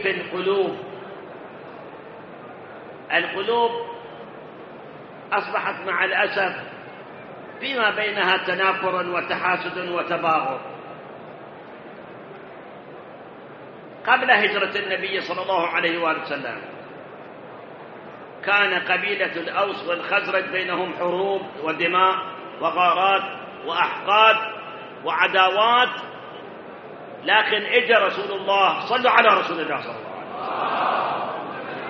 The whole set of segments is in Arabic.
في القلوب. القلوب أصبحت مع الأسف فيما بينها تنافر وتحاسد وتباغض. قبل هجرة النبي صلى الله عليه وآله وسلم كان قبيلة الأوس والخزرج بينهم حروب ودماء وغارات وأحقاد وعداوات، لكن اجى رسول الله، صلوا على رسول الله صلى الله عليه وسلم،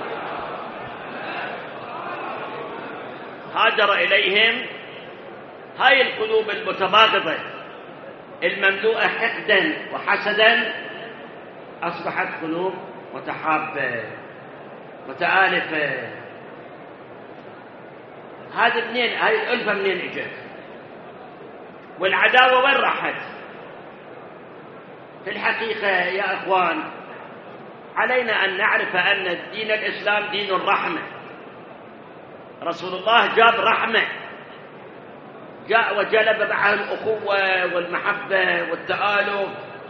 هاجر إليهم. هاي القلوب المتباغضة المملوءة حقدا وحسدا أصبحت قلوب متحابة متآلفة. هذه منين؟ هاي الألفة منين اجت؟ والعداوة وين راحت؟ في الحقيقة يا أخوان علينا أن نعرف أن دين الإسلام دين الرحمة. رسول الله جاب رحمة، جاء وجلب معه الأخوة والمحبة والتآلف.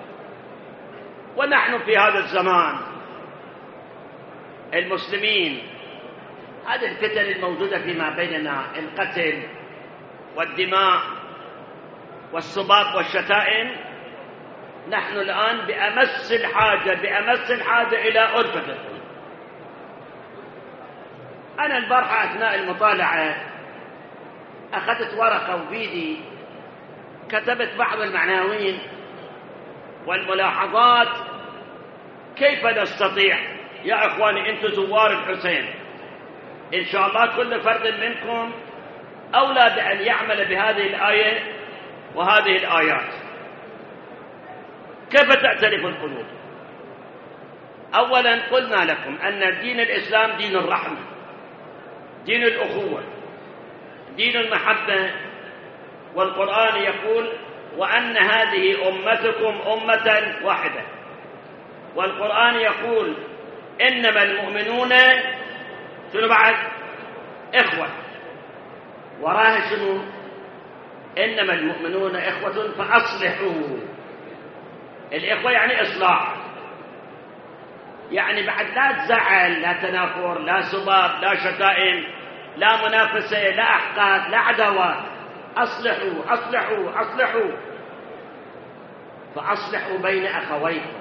ونحن في هذا الزمان المسلمين هذه الفتن الموجودة فيما بيننا، القتل والدماء والسباب والشتائم، نحن الآن بأمس الحاجة إلى ألفة. أنا البارحة أثناء المطالعة أخذت ورقة وبيدي كتبت بعض المعناوين والملاحظات. كيف نستطيع يا أخواني، أنتم زوار الحسين، إن شاء الله كل فرد منكم أولى بأن يعمل بهذه الآية وهذه الآيات. كيف تعترف القلوب؟ أولا قلنا لكم أن دين الإسلام دين الرحمة، دين الأخوة، دين المحبة. والقرآن يقول وأن هذه أمتكم أمة واحدة. والقرآن يقول إنما المؤمنون شنو بعد؟ إخوة. وراها شنو؟ إنما المؤمنون إخوة فأصلحوا. الإخوة يعني إصلاح، يعني بعد لا تزعل، لا تنافر، لا سباب، لا شتائم، لا منافسة، لا أحقاد، لا عداوات. أصلحوا أصلحوا أصلحوا، فأصلحوا بين أخويكم.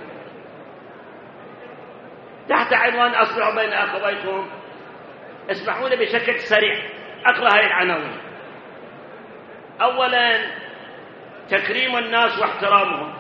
تحت عنوان أصلحوا بين أخويكم اسمحوا لي بشكل سريع أقرأ هذه العناوين. أولا تكريم الناس واحترامهم.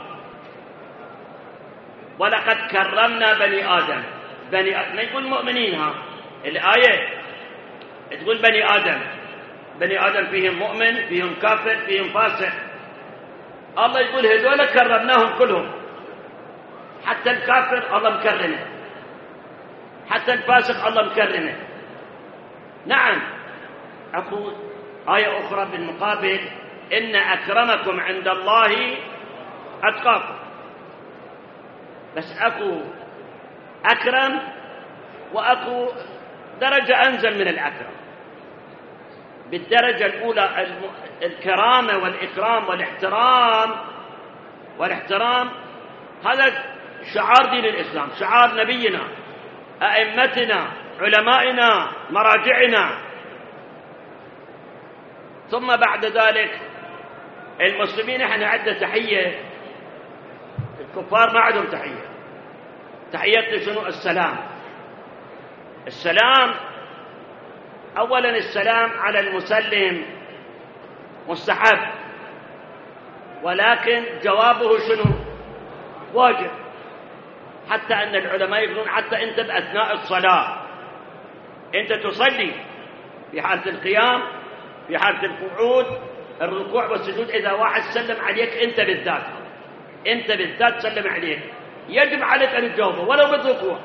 ولقد كرمنا بني آدم. ما يقول مؤمنين، ها الآية تقول بني آدم. بني آدم فيهم مؤمن، فيهم كافر، فيهم فاسق. الله يقول هذول كرمناهم كلهم، حتى الكافر الله مكرمه، حتى الفاسق الله مكرمه. نعم. أقول آية أخرى بالمقابل إن أكرمكم عند الله أتقاكم. بس أكو أكرم وأكو درجة أنزل من الأكرم. بالدرجة الأولى الكرامة والإكرام والاحترام هذا شعار دين الإسلام، شعار نبينا، أئمتنا، علمائنا، مراجعنا. ثم بعد ذلك المسلمين احنا عندنا تحية، الكفار ما عندهم تحية. تحية شنو؟ السلام. السلام أولا السلام على المسلم مستحب، ولكن جوابه شنو؟ واجب. حتى أن العلماء يقولون حتى أنت بأثناء الصلاة أنت تصلي في حالة القيام، في حالة القعود، الركوع والسجود، إذا واحد سلم عليك أنت بالذات سلم عليك، يجب عليك أن تجاوبه ولو بالركوع.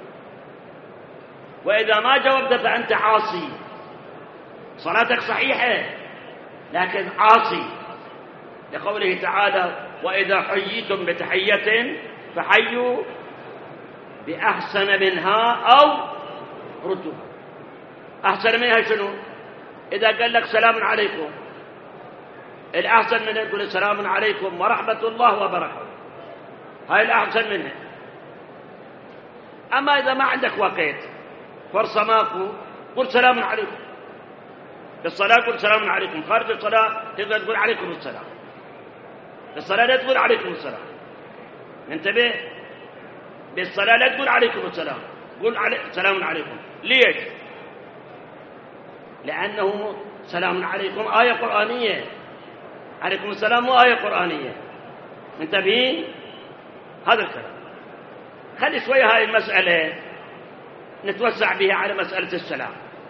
وإذا ما جاوبت فأنت عاصي، صلاتك صحيحة لكن عاصي، لقوله تعالى وإذا حييتم بتحية فحيوا بأحسن منها أو ردوها. أحسن منها شنو؟ إذا قال لك سلام عليكم، الأحسن منها يقول سلام عليكم ورحمة الله وبركاته، هاي الأحسن منها. أما إذا ما عندك وقت، فرصة ماكو، قل سلام عليكم. بالصلاة قل سلام عليكم، خارج الصلاة تقدر تقول عليكم السلام. بالصلاة لا تقول عليكم السلام. انتبه، بالصلاة لا تقول عليكم السلام، قل سلام عليكم. ليش؟ لأنه سلام عليكم آية قرآنية، عليكم السلام مو آية قرآنية. منتبهين؟ هذا الكلام. خلي شوية هاي المسألة نتوسع بها على مسألة السلام.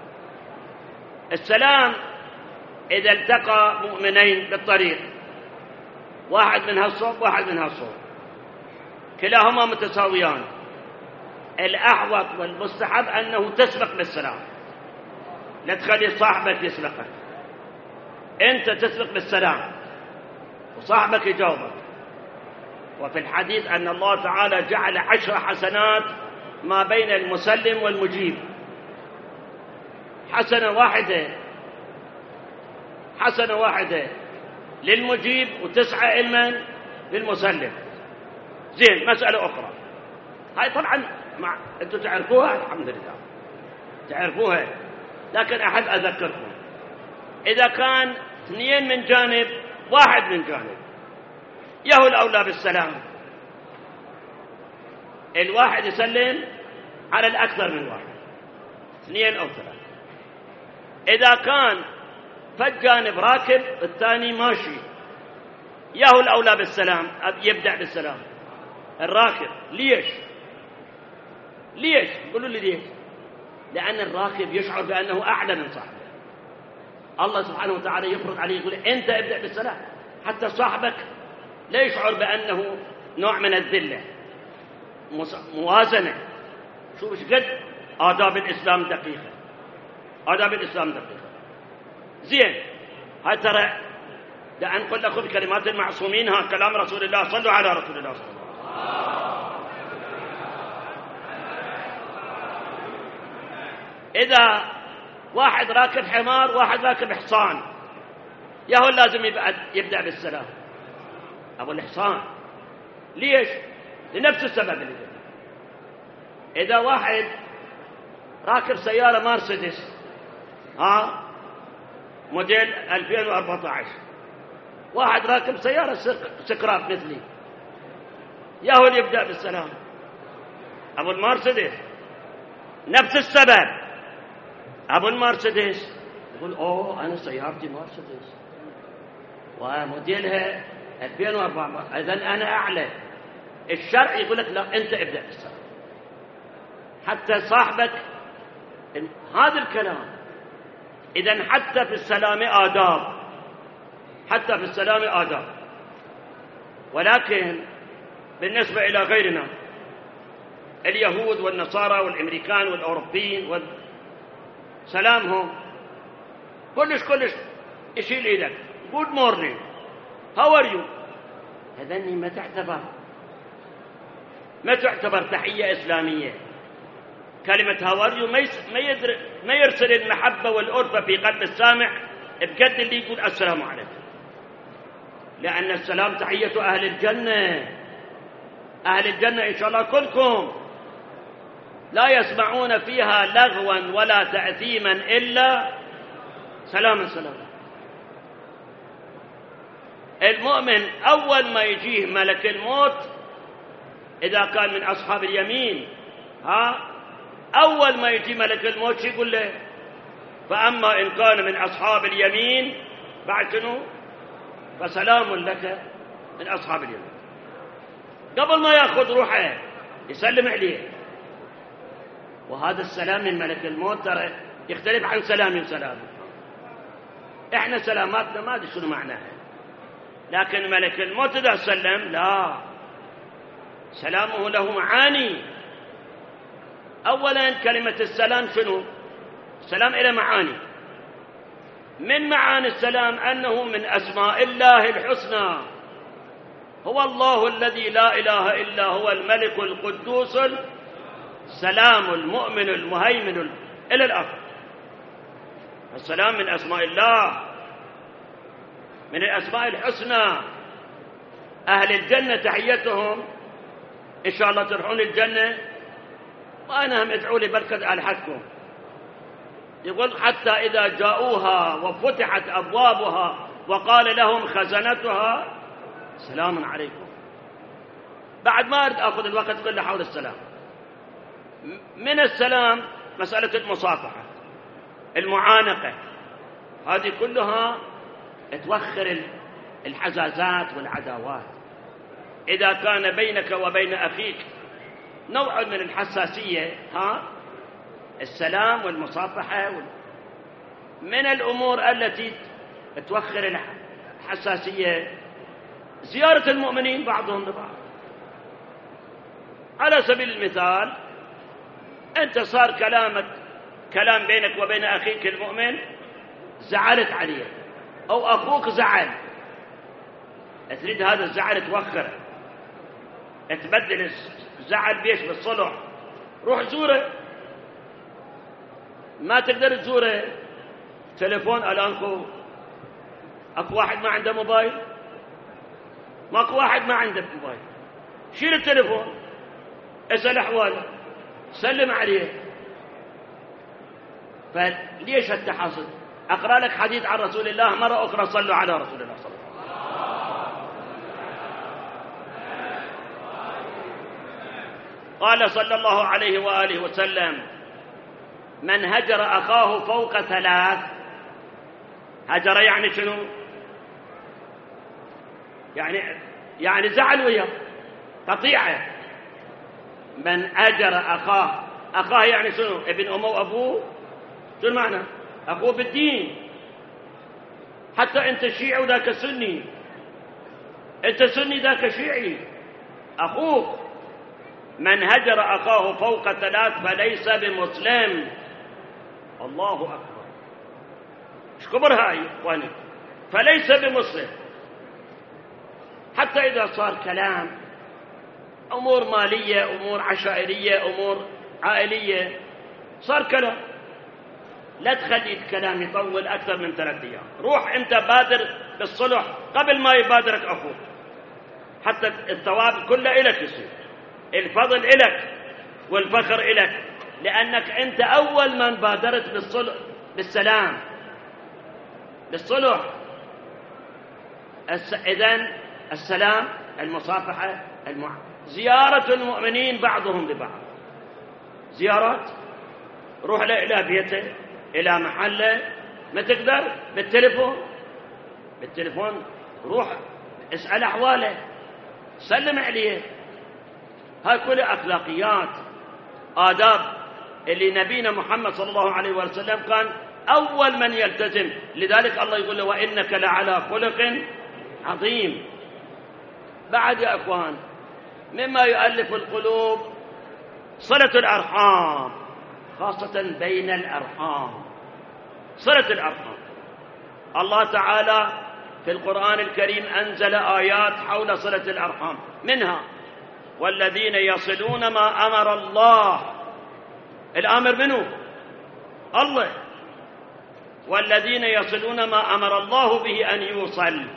السلام إذا التقى مؤمنين بالطريق، واحد من هالصوب واحد من هالصوب، كلاهما متساويان، الأحوط والمستحب أنه تسبق بالسلام، لا تخلي صاحبك يسبقك، أنت تسبق بالسلام وصاحبك يجاوبك. وفي الحديث أن الله تعالى جعل 10 حسنات ما بين المسلم والمجيب، حسنة واحدة للمجيب و9 علما للمسلم. زين، مسألة أخرى هاي طبعا أنتم تعرفوها، الحمد لله تعرفوها، لكن أحب أذكركم. إذا كان 2 من جانب 1 من جانب، يهو الأولى بالسلام، الواحد يسلم على الأكثر من واحد، 2 أو 3. إذا كان فالجانب راكب الثاني ماشي، يهو الأولى بالسلام، يبدأ بالسلام الراكب. ليش؟ قولوا لي ليش؟ لأن الراكب يشعر بأنه أعلى من صاحبه. الله سبحانه وتعالى يفرض عليه يقول أنت ابدأ بالسلام، حتى صاحبك لا يشعر بأنه نوع من الذلة. موازنة. شوف ايش قد آداب الإسلام دقيقة، آداب الإسلام دقيقة. زين، هاي ترى لأن قل لكم كلمات المعصومين، ها كلام رسول الله، صلوا على رسول الله صلى الله عليه وسلم. إذا واحد راكب حمار واحد راكب حصان، ياهو لازم يبدأ بالسلام أبو الحصان. ليش؟ لنفس السبب اللي قلت. إذا واحد راكب سيارة مرسيدس موديل 2014، واحد راكب سيارة سكراب مثلي، ياهو اللي يبدأ بالسلام أبو المرسيدس. نفس السبب، أبو المرسيدس يقول أنا سيارتي مرسيدس وموديلها 2014، إذن أنا أعلى. الشرع يقول لك لا، أنت ابدأ بالسلام حتى صاحبك. هذا الكلام. إذن حتى في السلام آداب، حتى في السلام آداب. ولكن بالنسبة إلى غيرنا، اليهود والنصارى والأمريكان والأوروبيين سلامهم كلش يشيل إيدك، good morning how are you. هذني ما تعتبر تحية إسلامية. كلمة how are you ما يرسل المحبة والألفة في قلب السامع بقد اللي يقول السلام عليكم، لأن السلام تحية أهل الجنة. أهل الجنة إن شاء الله كلكم لا يسمعون فيها لغوا ولا تأثيما إلا سلاما. المؤمن أول ما يجيه ملك الموت، إذا كان من أصحاب اليمين، أول ما يجي ملك الموت يقول له فأما إن كان من أصحاب اليمين بعد شنو؟ فسلام لك من أصحاب اليمين. قبل ما يأخذ روحه يسلم عليه. وهذا السلام من ملك الموت ترى يختلف عن سلامي. إحنا سلاماتنا ما أدري شنو معناها، لكن ملك الموت إذا سلم لا، سلامه له معاني. أولا كلمة السلام شنو؟ السلام إلى معاني. من معاني السلام أنه من أسماء الله الحسنى، هو الله الذي لا إله إلا هو الملك القدوس السلام المؤمن المهيمن إلى الآخر. السلام من أسماء الله، من الأسماء الحسنى. أهل الجنة تحيتهم إن شاء الله تروحون الجنة وأنا هم ادعوا لي بركة ألحقكم. يقول حتى إذا جاءوها وفتحت أبوابها وقال لهم خزنتها سلام عليكم. بعد ما أريد أخذ الوقت كله حول السلام. من السلام مسألة المصافحة، المعانقة، هذه كلها توخر الحزازات والعداوات. إذا كان بينك وبين أخيك نوع من الحساسية، السلام والمصافحة من الأمور التي توخر الحساسية زيارة المؤمنين بعضهم لبعض. على سبيل المثال، أنت صار كلام بينك وبين أخيك المؤمن، زعلت عليه أو أخوك زعل، تريد هذا الزعل توخره، تبدل الزعل بيش بالصلح، روح زوره. ما تقدر تزوره، تليفون. الآن أكو واحد ما عنده موبايل، ماكو واحد ما عنده موبايل، شيل التليفون، اسأل أحواله، سلم عليه. فليش التحصل؟ أقرأ لك حديث عن رسول الله مرة أخرى، صلوا على رسول الله صلى الله عليه وسلم. قال صلى الله عليه وآله وسلم: من هجر أخاه فوق 3. هجر يعني شنو؟ يعني زعل وياه، قطيعة. من هجر أخاه يعني شنو؟ ابن أمه وأبوه. شو المعنى؟ أخوه بالدين. حتى أنت شيعي وذاك سني، أنت سني ذاك شيعي، أخوك. من هجر أخاه فوق 3 فليس بمسلم. الله أكبر، ايش كبر هاي إخواني؟ فليس بمسلم. حتى إذا صار كلام أمور مالية، أمور عشائرية، أمور عائلية، صار كلام، لا تخلي الكلام يطول أكثر من 3 أيام. روح أنت بادر بالصلح قبل ما يبادرك أخوك، حتى الثواب كله إلك يصير، الفضل إلك والفخر إلك، لأنك أنت أول من بادرت بالصلح، بالسلام، بالصلح. إذن السلام، المصافحة، زيارة المؤمنين بعضهم لبعض، زيارات. روح له إلى بيته، إلى محله، ما تقدر بالتليفون روح اسأل أحواله، سلم عليه. هاي كلها أخلاقيات، آداب اللي نبينا محمد صلى الله عليه وسلم كان أول من يلتزم. لذلك الله يقول له: وإنك لعلى خلق عظيم. بعد يا أخوان، مما يؤلف القلوب صلة الأرحام، خاصة بين الأرحام، صلة الأرحام. الله تعالى في القرآن الكريم أنزل آيات حول صلة الأرحام، منها: والذين يصلون ما أمر الله. الآمر منه الله. والذين يصلون ما أمر الله به أن يوصل.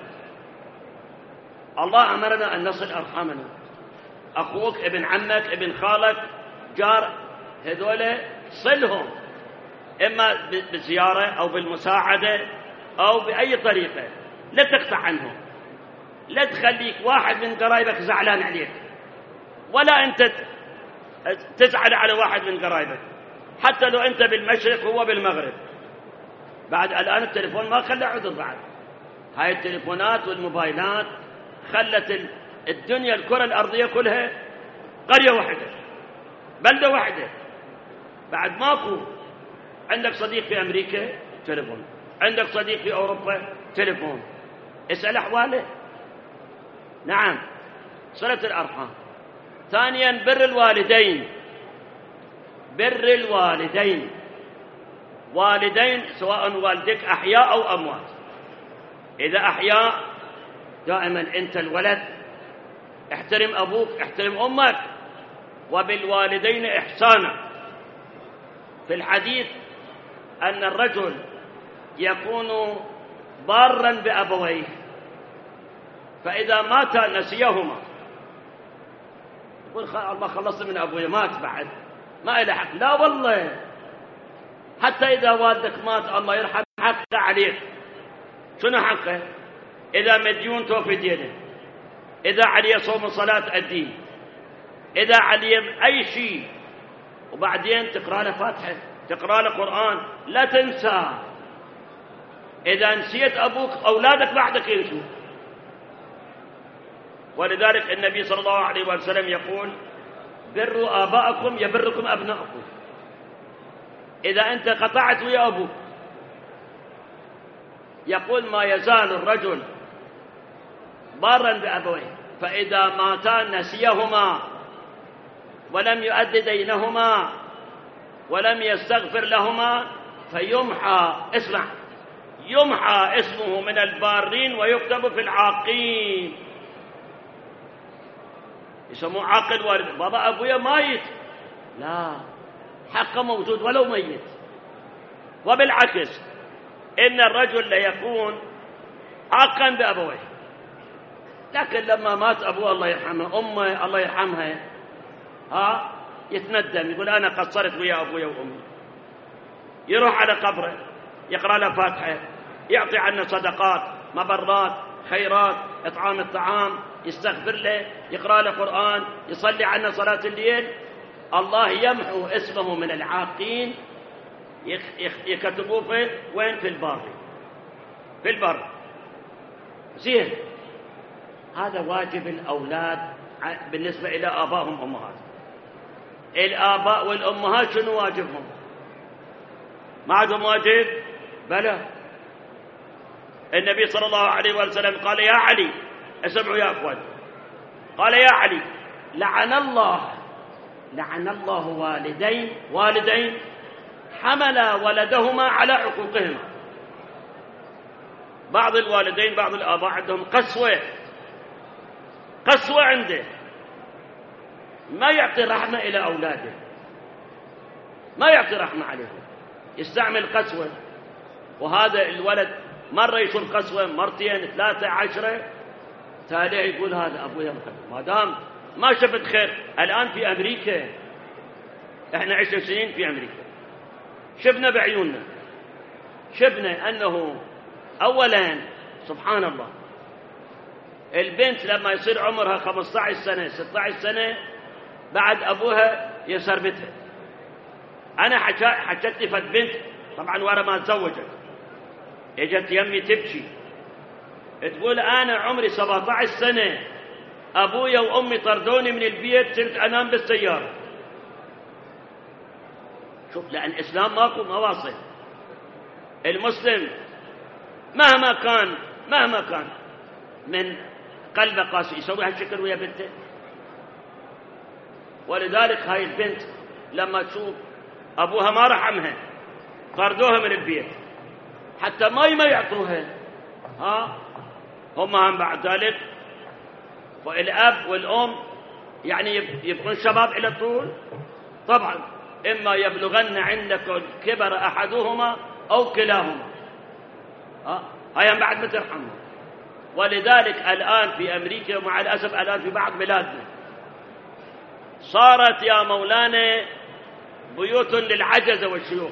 الله أمرنا أن نصل أرحامنا، أخوك، ابن عمك، ابن خالك، جار، هذول صلهم، إما بالزيارة أو بالمساعدة أو بأي طريقة. لا تقطع عنهم، لا تخليك واحد من قرايبك زعلان عليك، ولا أنت تزعل على واحد من قرايبك، حتى لو أنت بالمشرق وهو بالمغرب. بعد الآن التليفون ما خلى عذر. بعد هاي التليفونات والموبايلات خلت الدنيا، الكرة الأرضية كلها قرية واحدة، بلدة واحدة. بعد ماكو عندك صديق في أمريكا، تليفون، عندك صديق في أوروبا، تليفون، اسأل أحواله. نعم، صلة الأرحام. ثانيا، بر الوالدين. بر الوالدين، والدين سواء والدك أحياء أو أموات. إذا أحياء دائما أنت الولد احترم أبوك، احترم أمك، وبالوالدين إحسانا. في الحديث أن الرجل يكون بارا بأبويه، فإذا مات نسيهما، يقول الله خلصت من أبوي، مات بعد، ما إله حق. لا والله، حتى إذا والدك مات الله يرحمه حقه عليك. شنو حقه؟ إذا مديون توفي دينه، إذا عليه صوم صلاة أديه، إذا عليه أي شيء. وبعدين تقرأ له فاتحة، تقرأ له قرآن، لا تنسى. إذا نسيت أبوك أولادك بعدك ينسوا. ولذلك النبي صلى الله عليه وسلم يقول: بروا آباءكم يبركم أبناءكم. إذا أنت قطعت ويا أبوك، يقول: ما يزال الرجل بارا بأبويه فإذا ماتا نسيهما ولم يؤد دينهما ولم يستغفر لهما فيمحى، اسمع، يمحى اسمه من البارين ويكتب في العاقين. يسموه عاقل والد. بابا أبويا ميت، لا، حقه موجود ولو ميت. وبالعكس إن الرجل ليكون عاقا بأبويه، لكن لما مات أبوه الله يرحمه، أمه الله يرحمها، يتندم، يقول: أنا قصرت ويا أبويا وأمي. يروح على قبره، يقرأ له فاتحة، يعطي عنه صدقات، مبرات، خيرات، إطعام الطعام، يستغفر له، يقرأ له قرآن، يصلي عنه صلاة الليل. الله يمحو اسمه من العاقين، يكتبوه في وين؟ في البر، في البر. زين، هذا واجب الأولاد بالنسبة إلى آبائهم وأمهاتهم. الآباء والأمهات شنو واجبهم؟ ما عندهم واجب؟ بلى. النبي صلى الله عليه وسلم قال: يا علي، اسمعوا يا أخوان، قال: يا علي، لعن الله والدين حملا ولدهما على عقوقهما. بعض الوالدين، بعض الآباء عندهم قسوة عنده، ما يعطي رحمة إلى أولاده، ما يعطي رحمة عليهم، يستعمل قسوة. وهذا الولد مرة يشوف قسوة، مرتين، 3، 10، تاليه يقول: هذا أبويا مخلف. ما دام ما شفت خير. الآن في أمريكا، إحنا 10 سنين في أمريكا، شفنا بعيوننا، شفنا أنه أولا سبحان الله البنت لما يصير عمرها 15 سنة 16 سنة بعد أبوها يسربتها. أنا حكت لي فت بنت طبعا ورا ما تزوجت، اجت يمي تبكي تقول: أنا عمري 17 سنة أبويا وأمي طردوني من البيت، صرت أنام بالسيارة. شوف، لأن الإسلام ماكو مواصل. المسلم مهما كان من قلبه قاسي يسوي هالشكل ويا بنته. ولذلك هاي البنت لما تشوف أبوها ما رحمها، طردوها من البيت، حتى ما يعطوها، هم بعد ذلك. والأب والأم يعني يبقون شباب إلى طول. طبعا إما يبلغن عندك الكبر أحدهما أو كلاهما، هاي بعد ما ترحمهم. ولذلك الآن في أمريكا، ومع الأسف الآن في بعض بلادنا، صارت يا مولانا بيوت للعجزة والشيوخ.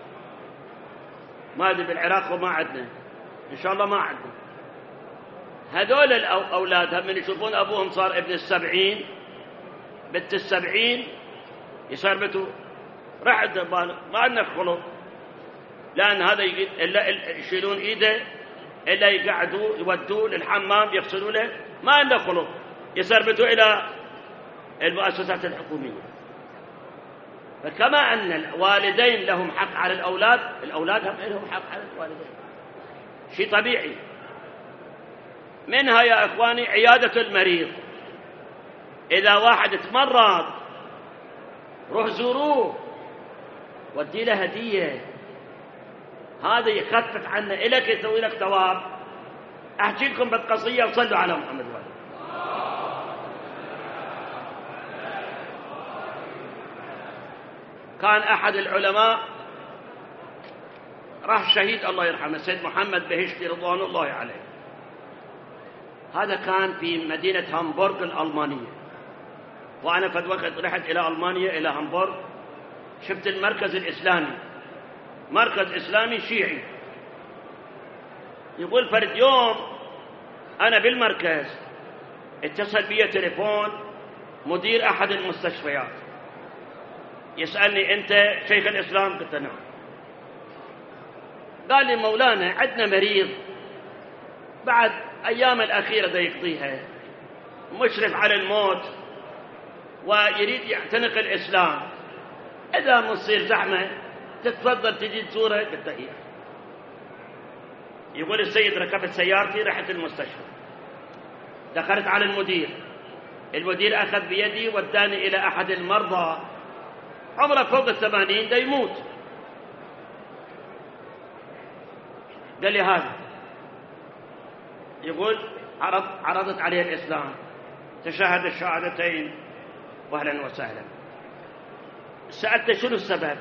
ما أدري بالعراق وما عندنا، إن شاء الله ما عندنا. هذول الأولاد من يشوفون أبوهم صار ابن 70 بنت 70 يسربتوا، رعد ما عندنا خلق، لأن هذا إلا يشيلون إيده، إلا يقعدوا يودوه للحمام يغسلوا له، ما عنده خلق، يسربتوا إلى المؤسسات الحكومية. فكما أن الوالدين لهم حق على الأولاد، الأولاد هم لهم حق على الوالدين، شيء طبيعي. منها يا إخواني عيادة المريض. إذا واحد تمرض روح زوروه، ودي له هدية، هذا يخفف عنه، إلك يسوي لك ثواب. أحكي لكم بالقصية وصلوا على محمد وآله. كان أحد العلماء راح شهيد الله يرحمه سيد محمد بهشتي رضوان الله عليه. هذا كان في مدينة هامبورغ الألمانية، وأنا فد وقت رحت إلى ألمانيا إلى هامبورغ شفت المركز الإسلامي، مركز إسلامي شيعي. يقول فرد يوم أنا بالمركز اتصل بي تليفون مدير أحد المستشفيات يسألني: أنت شيخ الإسلام؟ قلت نعم. قال لي: مولانا عندنا مريض بعد أيام الأخيرة دا يقضيها مشرف على الموت ويريد يعتنق الإسلام، إذا مصير زحمة تتفضل تجي تزوره؟ قلت إيه. يقول السيد ركبت سيارتي رحت المستشفى، دخلت على المدير أخذ بيدي وداني إلى أحد المرضى عمره فوق 80 دا يموت. قال لي: هذا. يقول عرضت عليه الإسلام، تشهد الشهادتين وأهلا وسهلا. سألته: شنو السبب؟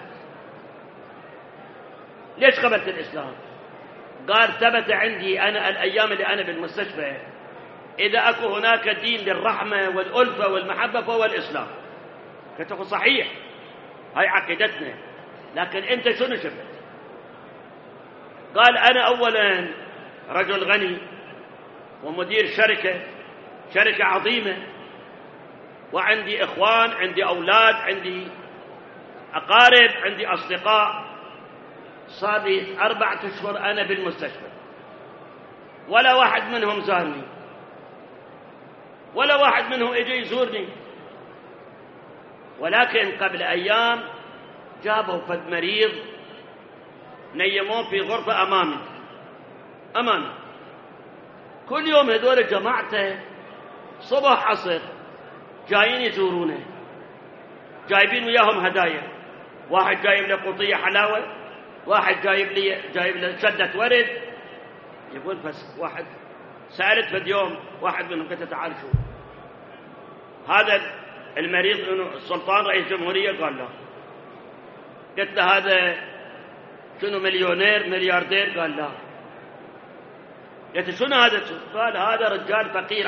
ليش قبلت الإسلام؟ قال: ثبت عندي أنا الأيام اللي أنا بالمستشفى إذا أكو هناك دين للرحمة والألفة والمحبة فهو الإسلام. قلت له: صحيح، هاي عقيدتنا، لكن أنت شنو شفت؟ قال: أنا أولا رجل غني ومدير شركة عظيمة، وعندي إخوان، عندي أولاد، عندي أقارب، عندي أصدقاء. صار لي 4 أشهر أنا بالمستشفى، ولا واحد منهم زارني، ولا واحد منهم اجي يزورني. ولكن قبل أيام جابوا فد مريض نيموه في غرفة أمامي. كل يوم هذول جماعته صبح عصر جايين يزورونه، جايبين وياهم هدايا. واحد جايب له قطية حلاوة، واحد جايب له شدة ورد. يقول بس واحد سألت فد يوم واحد منهم، قلت: تعال شوف هذا المريض إنه السلطان رئيس جمهورية؟ قال: لا. قلت له: هذا شنو مليونير ملياردير؟ قال: لا. قلت: شنو هذا؟ قال: هذا رجال فقير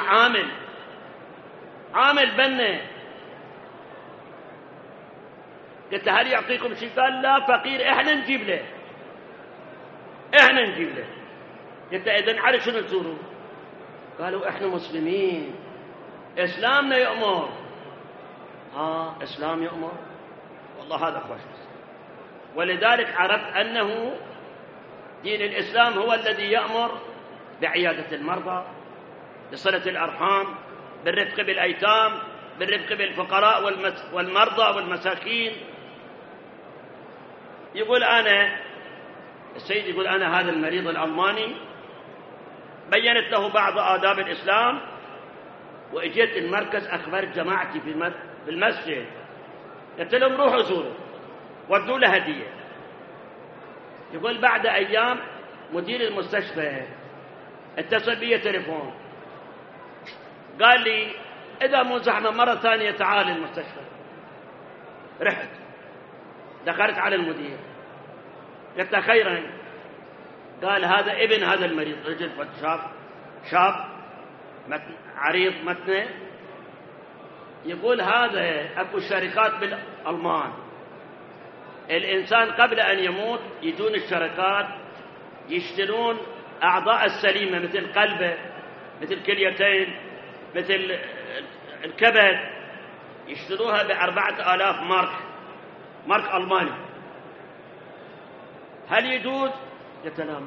عامل بنا. قلت: هل يعطيكم شيء؟ قال: لا، فقير، احنا نجيب له. قلت: اذن على شنو تزورون؟ قالوا: احنا مسلمين، اسلامنا يأمر. اسلام يأمر؟ والله هذا خوش. ولذلك عرفت انه دين الاسلام هو الذي يأمر بعيادة المرضى، بصلة الارحام، بالرفق بالايتام، بالرفق بالفقراء والمرضى والمساكين. يقول السيد يقول: أنا هذا المريض الألماني بيّنت له بعض آداب الإسلام، وإجيت المركز أخبرت جماعتي في المسجد، قلت لهم: روحوا زوروا، ودوا له هدية. يقول: بعد أيام مدير المستشفى اتصل بي تليفون، قال لي: إذا مو زحمة مرة ثانية تعال المستشفى. رحت دخلت على المدير، قلت له: خيرا. قال: هذا ابن هذا المريض، رجل شاب عريض متنه. يقول: هذا أكو شركات بالألمان، الإنسان قبل أن يموت يجون الشركات يشترون أعضاء السليمة مثل قلبه، مثل كليتين، مثل الكبد، يشتروها ب4,000 مارك ألماني. هل يجوز؟ قلت: لا،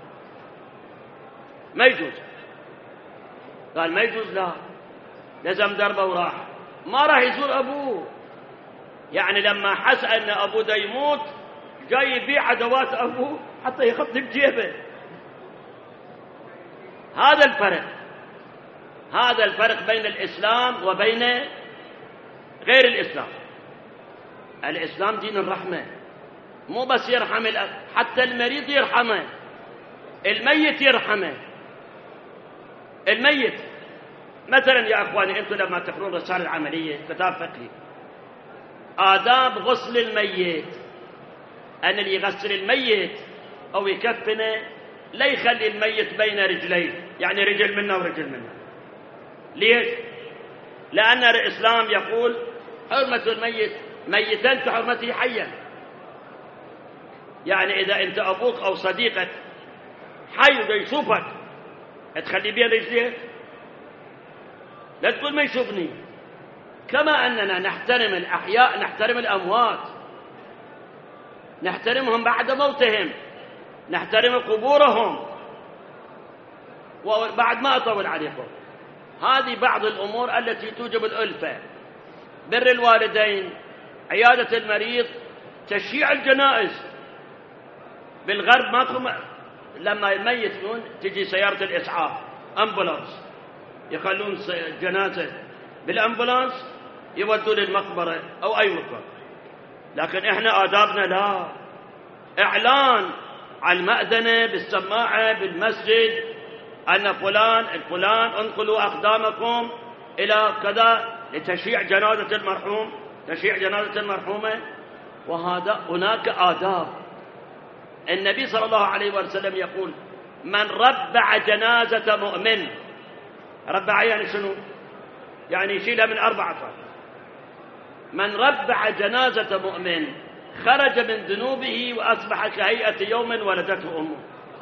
ما يجوز. قال: ما يجوز؟ لا، لزم دربه وراح، ما راح يزور أبوه. يعني لما حس أن أبوه دا يموت جاي يبيع أدوات أبوه حتى يخط بجيبه. هذا الفرق بين الإسلام وبين غير الإسلام. الإسلام دين الرحمة، مو بس يرحم حتى المريض يرحمه، الميت يرحمه. الميت مثلا يا أخواني، أنتم لما تقرون رسالة عملية كتاب فقهي آداب غسل الميت، أن اللي يغسل الميت أو يكفنه لا يخلي الميت بين رجليه، يعني رجل منه ورجل منه. ليش؟ لأن الإسلام يقول: حرمة الميت ميتا كحرمته حيا. يعني إذا أنت أبوك أو صديقك حي وده يشوفك تخلي بين رجليك؟ لا تقول ما يشوفني. كما أننا نحترم الأحياء نحترم الأموات، نحترمهم بعد موتهم، نحترم قبورهم. وبعد ما أطول عليكم، هذه بعض الأمور التي توجب الألفة: بر الوالدين، عيادة المريض، تشييع الجنائز. بالغرب ماكو لما الميت يموت تجي سيارة الإسعاف أمبولانس، يخلون جنازة بالأمبولانس يودوا للمقبرة أو أي مكان. لكن إحنا آدابنا لا، إعلان على المأذنة بالسماعة بالمسجد أن فلان الفلان انقلوا أقدامكم إلى كذا لتشييع جنازة المرحوم، تشييع جنازة المرحومة. وهذا هناك آداب. النبي صلى الله عليه وسلم يقول: من ربع جنازة مؤمن. ربع يعني شنو؟ يعني يشيلها من 4 أطراف. من ربع جنازة مؤمن خرج من ذنوبه وأصبح كهيئة يوم ولدته أمه.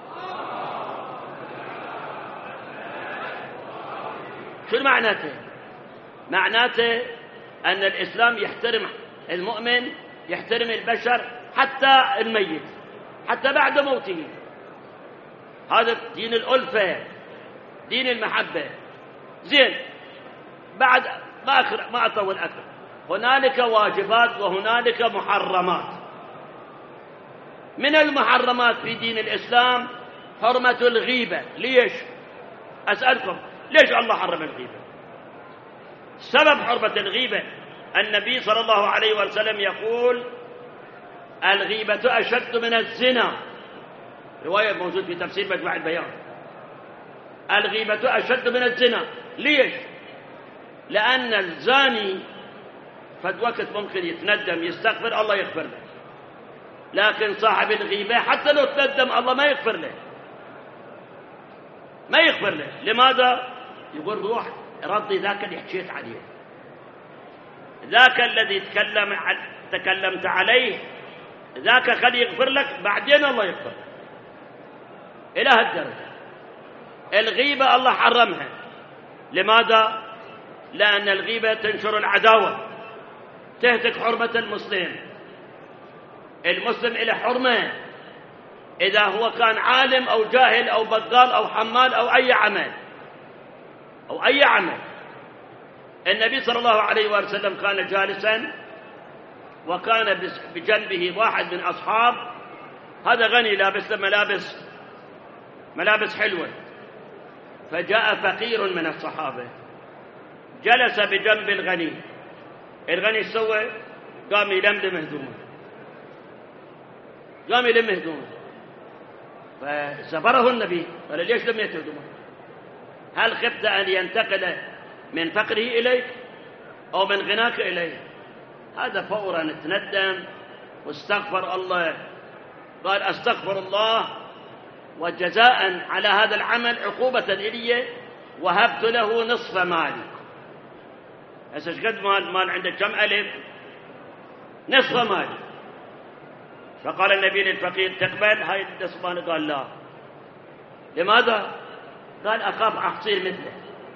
شو معناته؟ معناته أن الإسلام يحترم المؤمن، يحترم البشر، حتى الميت، حتى بعد موته. هذا دين الألفة، دين المحبة. زين، بعد ما أطول أكثر، هنالك واجبات وهنالك محرمات. من المحرمات في دين الإسلام حرمة الغيبة. ليش؟ أسألكم، ليش الله حرم الغيبة؟ سبب حرمة الغيبة النبي صلى الله عليه وسلم يقول: الغيبة أشد من الزنا. رواية موجود في تفسير مجمع البيان. الغيبة أشد من الزنا. ليش؟ لأن الزاني فد وقت ممكن يتندم يستغفر، الله يغفر له. لكن صاحب الغيبة حتى لو تندم الله ما يغفر له، ما يغفر له. لماذا؟ يقول: روح ردي ذاك اللي حكيت عليه، ذاك الذي تكلمت عليه، ذاك خلي يغفر لك، بعدين الله يغفر لك. إلى هالدرجة الغيبة الله حرمها. لماذا؟ لأن الغيبة تنشر العداوة، تهتك حرمة المسلم. المسلم له حرمة إذا هو كان عالم أو جاهل أو بقال أو حمال أو أي عمل أو أي عمل. النبي صلى الله عليه وسلم كان جالسا وكان بجنبه واحد من أصحاب، هذا غني لابس ملابس حلوة، فجاء فقير من الصحابة جلس بجنب الغني. الغني سوى قام يلملم هدومه، قام يلم هدومه، فزبره النبي قال: ليش لميت هدومه؟ هل خفت أن ينتقل من فقره إليك أو من غناك إليه؟ هذا فورا تندم واستغفر الله، قال: أستغفر الله، وجزاء على هذا العمل عقوبة إلي وهبت له نصف مالي. هسه قد مال عندك كم ألف؟ نصف مالي. فقال النبي للفقير: تقبل هاي النصف مالي؟ قال: لا. لماذا؟ قال: أخاف أصير مثله،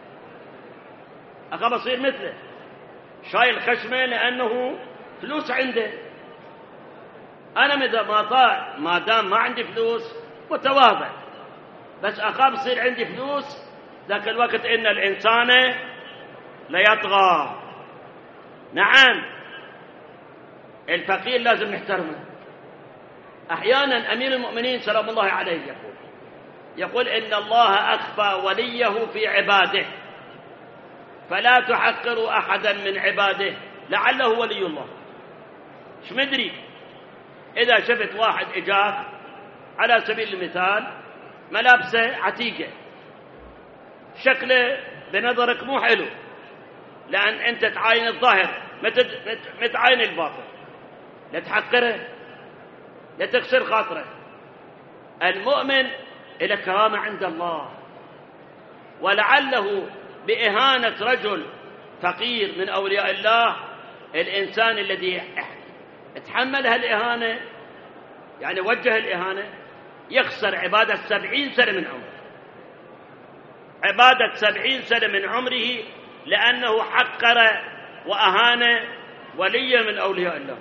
أخاف أصير مثله، شايل خشمه لأنه فلوس عنده. أنا ما دام ما عندي فلوس متواضع، بس أخاف يصير عندي فلوس ذاك الوقت إن الإنسان ليطغى. نعم، الفقير لازم نحترمه. أحيانا أمير المؤمنين سلام الله عليه يقول: إن الله أخفى وليه في عباده، فلا تحقروا أحدا من عباده لعله ولي الله. ايش مدري إذا شفت واحد إجاك على سبيل المثال ملابسه عتيقة، شكله بنظرك مو حلو، لأن أنت تعاين الظاهر ما تعاين الباطن، لا تحقره، لا تكسر خاطره. المؤمن إلى كرامة عند الله، ولعله بإهانة رجل فقير من أولياء الله الإنسان الذي تحمل هالإهانة يعني وجه الإهانة يخسر عبادة 70 سنة من عمره، عبادة 70 سنة من عمره، لأنه حقر وأهان وليا من أولياء الله.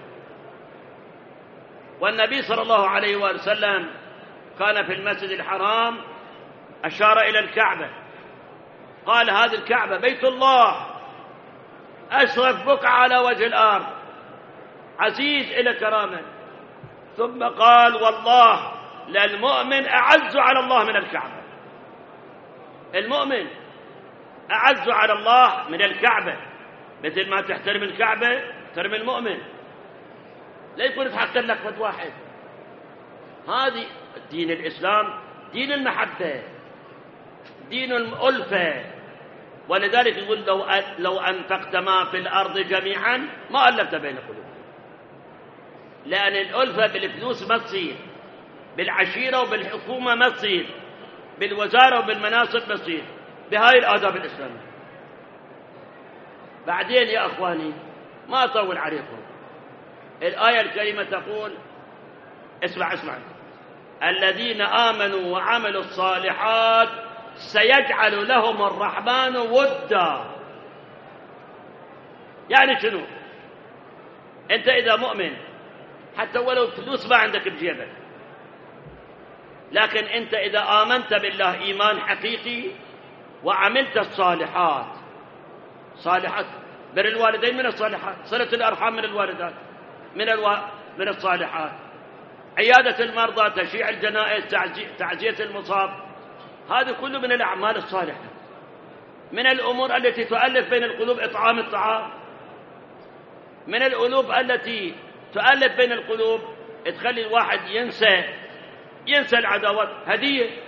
والنبي صلى الله عليه وسلم كان في المسجد الحرام أشار إلى الكعبة، قال هذه الكعبة بيت الله أشرف بقعة على وجه الأرض، عزيز إلى كرامة، ثم قال والله للمؤمن أعز على الله من الكعبة، المؤمن أعز على الله من الكعبة، مثل ما تحترم الكعبة تحترم المؤمن، لا يكون يتحقق لك فد واحد. هذه دين الإسلام دين المحبة، دين الألفة، ولذلك يقول لو أنفقت ما في الأرض جميعا ما ألفت بين قلوبهم، لأن الألفة بالفلوس ما تصير، بالعشيرة وبالحكومة ما تصير، بالوزارة وبالمناصب ما تصير، بهاي الآداب الإسلامية. بعدين يا أخواني ما أطول عليكم، الآية الكريمة تقول اسمع الذين آمنوا وعملوا الصالحات سيجعل لهم الرحمن ودا. يعني شنو؟ أنت إذا مؤمن حتى ولو فلوس ما عندك بجيبك، لكن أنت إذا آمنت بالله إيمان حقيقي وعملت الصالحات، صالحات بر الوالدين من الصالحات، صلة الأرحام من الوالدات من الصالحات، عيادة المرضى، تشييع الجنائز، تعزية المصاب، هذا كله من الأعمال الصالحة. من الأمور التي تؤلف بين القلوب إطعام الطعام، من الألوف التي تؤلف بين القلوب تخلي الواحد ينسى العداوات، هدية